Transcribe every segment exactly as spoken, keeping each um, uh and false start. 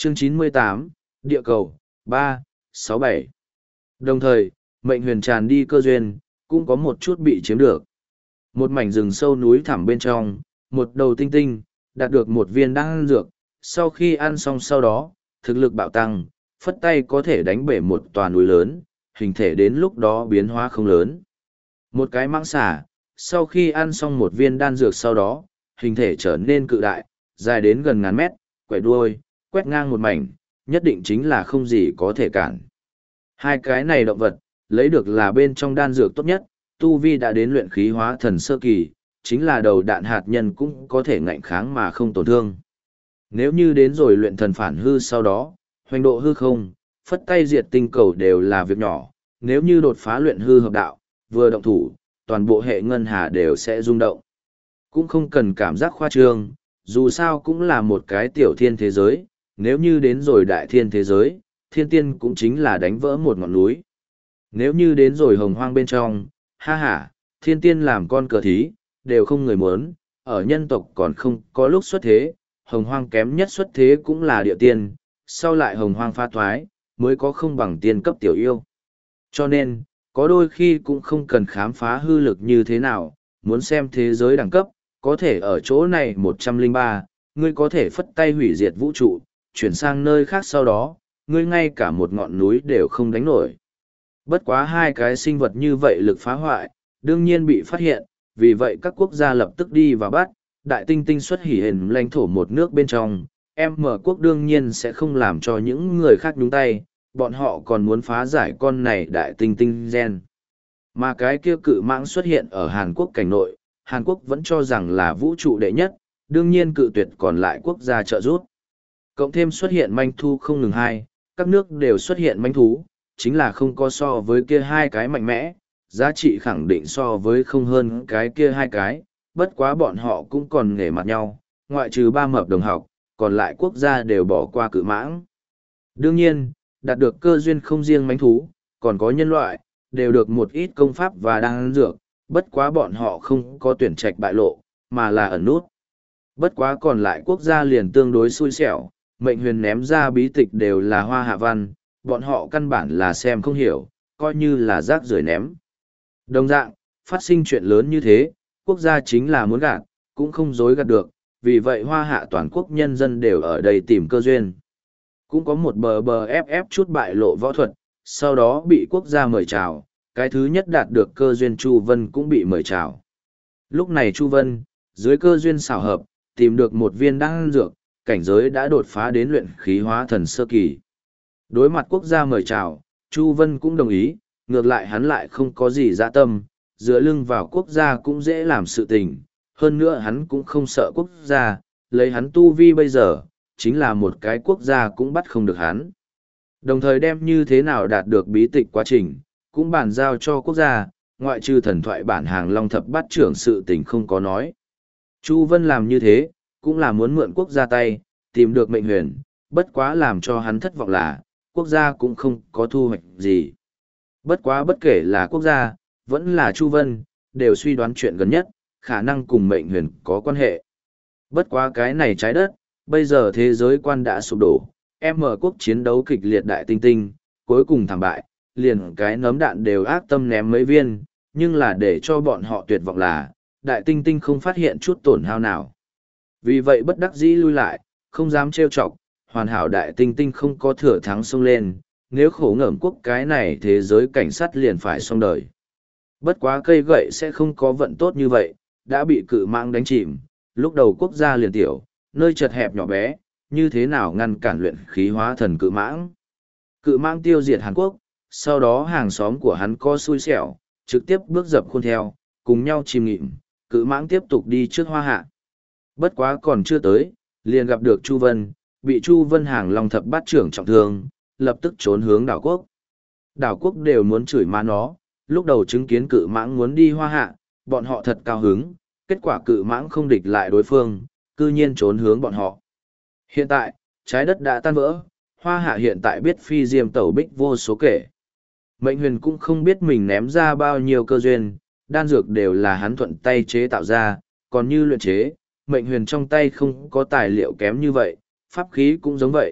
Chương chín mươi tám, Địa cầu, ba, sáu bảy. Đồng thời, mệnh huyền tràn đi cơ duyên, cũng có một chút bị chiếm được. Một mảnh rừng sâu núi thẳm bên trong, một đầu tinh tinh, đạt được một viên đan dược, sau khi ăn xong sau đó, thực lực bạo tăng, phất tay có thể đánh bể một tòa núi lớn, hình thể đến lúc đó biến hóa không lớn. Một cái mãng xà, sau khi ăn xong một viên đan dược sau đó, hình thể trở nên cự đại, dài đến gần ngàn mét, quẻ đuôi, quét ngang một mảnh, nhất định chính là không gì có thể cản. Hai cái này động vật, lấy được là bên trong đan dược tốt nhất, tu vi đã đến luyện khí hóa thần sơ kỳ, chính là đầu đạn hạt nhân cũng có thể ngạnh kháng mà không tổn thương. Nếu như đến rồi luyện thần phản hư sau đó, hoành độ hư không, phất tay diệt tinh cầu đều là việc nhỏ, nếu như đột phá luyện hư hợp đạo, vừa động thủ, toàn bộ hệ ngân hà đều sẽ rung động. Cũng không cần cảm giác khoa trương, dù sao cũng là một cái tiểu thiên thế giới, nếu như đến rồi đại thiên thế giới, thiên tiên cũng chính là đánh vỡ một ngọn núi. Nếu như đến rồi hồng hoang bên trong, ha ha, thiên tiên làm con cờ thí, đều không người muốn, ở nhân tộc còn không có lúc xuất thế, hồng hoang kém nhất xuất thế cũng là địa tiên, sau lại hồng hoang pha thoái, mới có không bằng tiên cấp tiểu yêu. Cho nên, có đôi khi cũng không cần khám phá hư lực như thế nào, muốn xem thế giới đẳng cấp, có thể ở chỗ này một trăm lẻ ba, ngươi có thể phất tay hủy diệt vũ trụ, chuyển sang nơi khác sau đó, ngươi ngay cả một ngọn núi đều không đánh nổi. Bất quá hai cái sinh vật như vậy lực phá hoại, đương nhiên bị phát hiện, vì vậy các quốc gia lập tức đi và bắt, đại tinh tinh xuất hỉ hình lãnh thổ một nước bên trong, em mở quốc đương nhiên sẽ không làm cho những người khác nhúng tay, bọn họ còn muốn phá giải con này đại tinh tinh gen. Mà cái kia cự mãng xuất hiện ở Hàn Quốc cảnh nội, Hàn Quốc vẫn cho rằng là vũ trụ đệ nhất, đương nhiên cự tuyệt còn lại quốc gia trợ giúp. Cộng thêm xuất hiện manh thu không ngừng hai, các nước đều xuất hiện manh thú, chính là không có so với kia hai cái mạnh mẽ, giá trị khẳng định so với không hơn cái kia hai cái, bất quá bọn họ cũng còn nghề mặt nhau, ngoại trừ ba mập đồng học, còn lại quốc gia đều bỏ qua cự mãng. Đương nhiên, đạt được cơ duyên không riêng manh thú, còn có nhân loại, đều được một ít công pháp và đan dược, bất quá bọn họ không có tuyển trạch bại lộ, mà là ẩn nút. Bất quá còn lại quốc gia liền tương đối xui xẻo, mệnh huyền ném ra bí tịch đều là hoa hạ văn, bọn họ căn bản là xem không hiểu, coi như là rác rưởi ném. Đồng dạng, phát sinh chuyện lớn như thế, quốc gia chính là muốn gạt, cũng không dối gạt được, vì vậy hoa hạ toàn quốc nhân dân đều ở đây tìm cơ duyên. Cũng có một bờ bờ ép ép chút bại lộ võ thuật, sau đó bị quốc gia mời chào, cái thứ nhất đạt được cơ duyên Chu Vân cũng bị mời chào. Lúc này Chu Vân, dưới cơ duyên xảo hợp, tìm được một viên đan dược, cảnh giới đã đột phá đến luyện khí hóa thần sơ kỳ. Đối mặt quốc gia mời chào, Chu Vân cũng đồng ý, ngược lại hắn lại không có gì dạ tâm, dựa lưng vào quốc gia cũng dễ làm sự tình, hơn nữa hắn cũng không sợ quốc gia, lấy hắn tu vi bây giờ, chính là một cái quốc gia cũng bắt không được hắn. Đồng thời đem như thế nào đạt được bí tịch quá trình, cũng bàn giao cho quốc gia, ngoại trừ thần thoại bản hàng Long Thập Bát Trưởng sự tình không có nói. Chu Vân làm như thế, cũng là muốn mượn quốc gia tay, tìm được mệnh huyền, bất quá làm cho hắn thất vọng là, quốc gia cũng không có thu hoạch gì. Bất quá bất kể là quốc gia, vẫn là Chu Vân, đều suy đoán chuyện gần nhất, khả năng cùng mệnh huyền có quan hệ. Bất quá cái này trái đất, bây giờ thế giới quan đã sụp đổ, em mở quốc chiến đấu kịch liệt đại tinh tinh, cuối cùng thảm bại, liền cái nấm đạn đều ác tâm ném mấy viên, nhưng là để cho bọn họ tuyệt vọng là, đại tinh tinh không phát hiện chút tổn hao nào. Vì vậy bất đắc dĩ lui lại, không dám trêu chọc, hoàn hảo đại tinh tinh không có thừa thắng xông lên, nếu khổ ngởm quốc cái này thế giới cảnh sát liền phải xong đời. Bất quá cây gậy sẽ không có vận tốt như vậy, đã bị cự mãng đánh chìm, lúc đầu quốc gia liền tiểu, nơi chật hẹp nhỏ bé, như thế nào ngăn cản luyện khí hóa thần cự mãng. Cự mãng tiêu diệt Hàn Quốc, sau đó hàng xóm của hắn co xui xẻo, trực tiếp bước dập khuôn theo, cùng nhau chìm nghịm, cự mãng tiếp tục đi trước hoa hạ. Bất quá còn chưa tới, liền gặp được Chu Vân, bị Chu Vân hàng Long Thập Bát Trưởng trọng thương, lập tức trốn hướng đảo quốc. Đảo quốc đều muốn chửi má nó, lúc đầu chứng kiến cự mãng muốn đi hoa hạ, bọn họ thật cao hứng, kết quả cự mãng không địch lại đối phương, cư nhiên trốn hướng bọn họ. Hiện tại, trái đất đã tan vỡ, hoa hạ hiện tại biết phi diêm tẩu bích vô số kể. Mệnh huyền cũng không biết mình ném ra bao nhiêu cơ duyên, đan dược đều là hắn thuận tay chế tạo ra, còn như luyện chế, mệnh huyền trong tay không có tài liệu kém như vậy, pháp khí cũng giống vậy,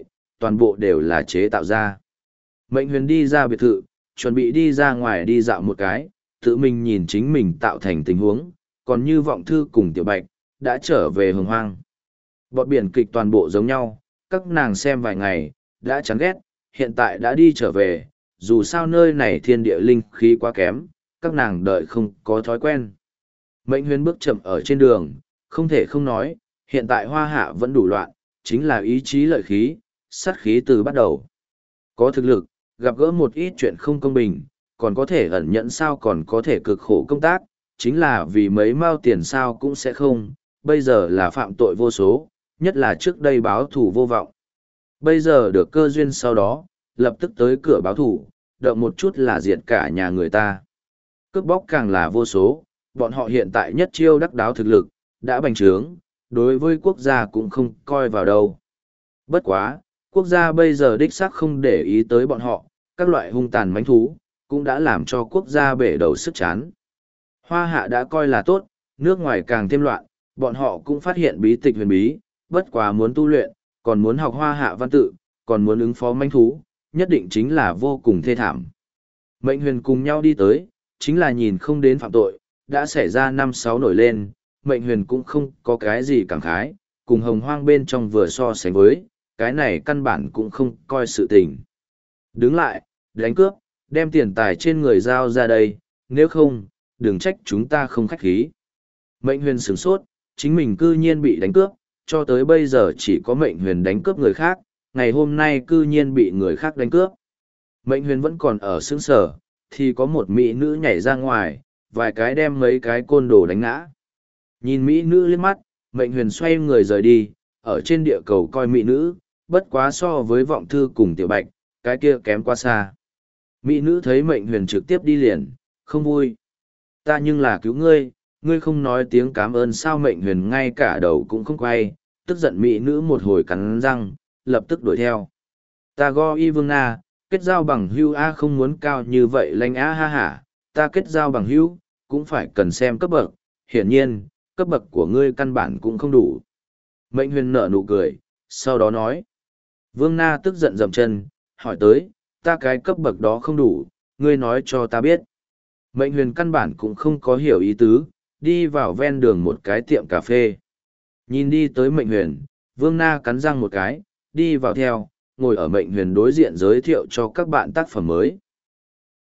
toàn bộ đều là chế tạo ra. Mệnh huyền đi ra biệt thự, chuẩn bị đi ra ngoài đi dạo một cái, tự mình nhìn chính mình tạo thành tình huống, còn như vọng thư cùng tiểu bạch, đã trở về hồng hoang. Bọn biển kịch toàn bộ giống nhau, các nàng xem vài ngày, đã chán ghét, hiện tại đã đi trở về, dù sao nơi này thiên địa linh khí quá kém, các nàng đợi không có thói quen. Mệnh huyền bước chậm ở trên đường, không thể không nói, hiện tại hoa hạ vẫn đủ loạn, chính là ý chí lợi khí, sát khí từ bắt đầu. Có thực lực, gặp gỡ một ít chuyện không công bình, còn có thể ẩn nhẫn sao còn có thể cực khổ công tác, chính là vì mấy mao tiền sao cũng sẽ không, bây giờ là phạm tội vô số, nhất là trước đây báo thủ vô vọng. Bây giờ được cơ duyên sau đó, lập tức tới cửa báo thủ, động một chút là diệt cả nhà người ta. Cướp bóc càng là vô số, bọn họ hiện tại nhất chiêu đắc đáo thực lực, đã bành trướng, đối với quốc gia cũng không coi vào đâu. Bất quá, quốc gia bây giờ đích xác không để ý tới bọn họ, các loại hung tàn mãnh thú, cũng đã làm cho quốc gia bể đầu sức chán. Hoa hạ đã coi là tốt, nước ngoài càng thêm loạn, bọn họ cũng phát hiện bí tịch huyền bí, bất quá muốn tu luyện, còn muốn học hoa hạ văn tự, còn muốn ứng phó mãnh thú, nhất định chính là vô cùng thê thảm. Mệnh huyền cùng nhau đi tới, chính là nhìn không đến phạm tội, đã xảy ra năm sáu nổi lên, mệnh huyền cũng không có cái gì cảm khái, cùng hồng hoang bên trong vừa so sánh với, cái này căn bản cũng không coi sự tình. Đứng lại, đánh cướp, đem tiền tài trên người giao ra đây, nếu không, đừng trách chúng ta không khách khí. Mệnh huyền sửng sốt, chính mình cư nhiên bị đánh cướp, cho tới bây giờ chỉ có mệnh huyền đánh cướp người khác, ngày hôm nay cư nhiên bị người khác đánh cướp. Mệnh huyền vẫn còn ở sững sở, thì có một mỹ nữ nhảy ra ngoài, vài cái đem mấy cái côn đồ đánh ngã. Nhìn mỹ nữ liếc mắt, mệnh huyền xoay người rời đi, ở trên địa cầu coi mỹ nữ, bất quá so với vọng thư cùng tiểu bạch, cái kia kém quá xa. Mỹ nữ thấy mệnh huyền trực tiếp đi liền, không vui. Ta nhưng là cứu ngươi, ngươi không nói tiếng cảm ơn sao mệnh huyền ngay cả đầu cũng không quay, tức giận mỹ nữ một hồi cắn răng, lập tức đuổi theo. Ta go y vương a, kết giao bằng hữu a không muốn cao như vậy lanh a ha hả, ta kết giao bằng hữu, cũng phải cần xem cấp bậc, hiển nhiên, cấp bậc của ngươi căn bản cũng không đủ. Mệnh huyền nở nụ cười, sau đó nói. Vương Na tức giận dậm chân, hỏi tới, ta cái cấp bậc đó không đủ, ngươi nói cho ta biết. Mệnh huyền căn bản cũng không có hiểu ý tứ, đi vào ven đường một cái tiệm cà phê. Nhìn đi tới mệnh huyền, Vương Na cắn răng một cái, đi vào theo, ngồi ở mệnh huyền đối diện giới thiệu cho các bạn tác phẩm mới.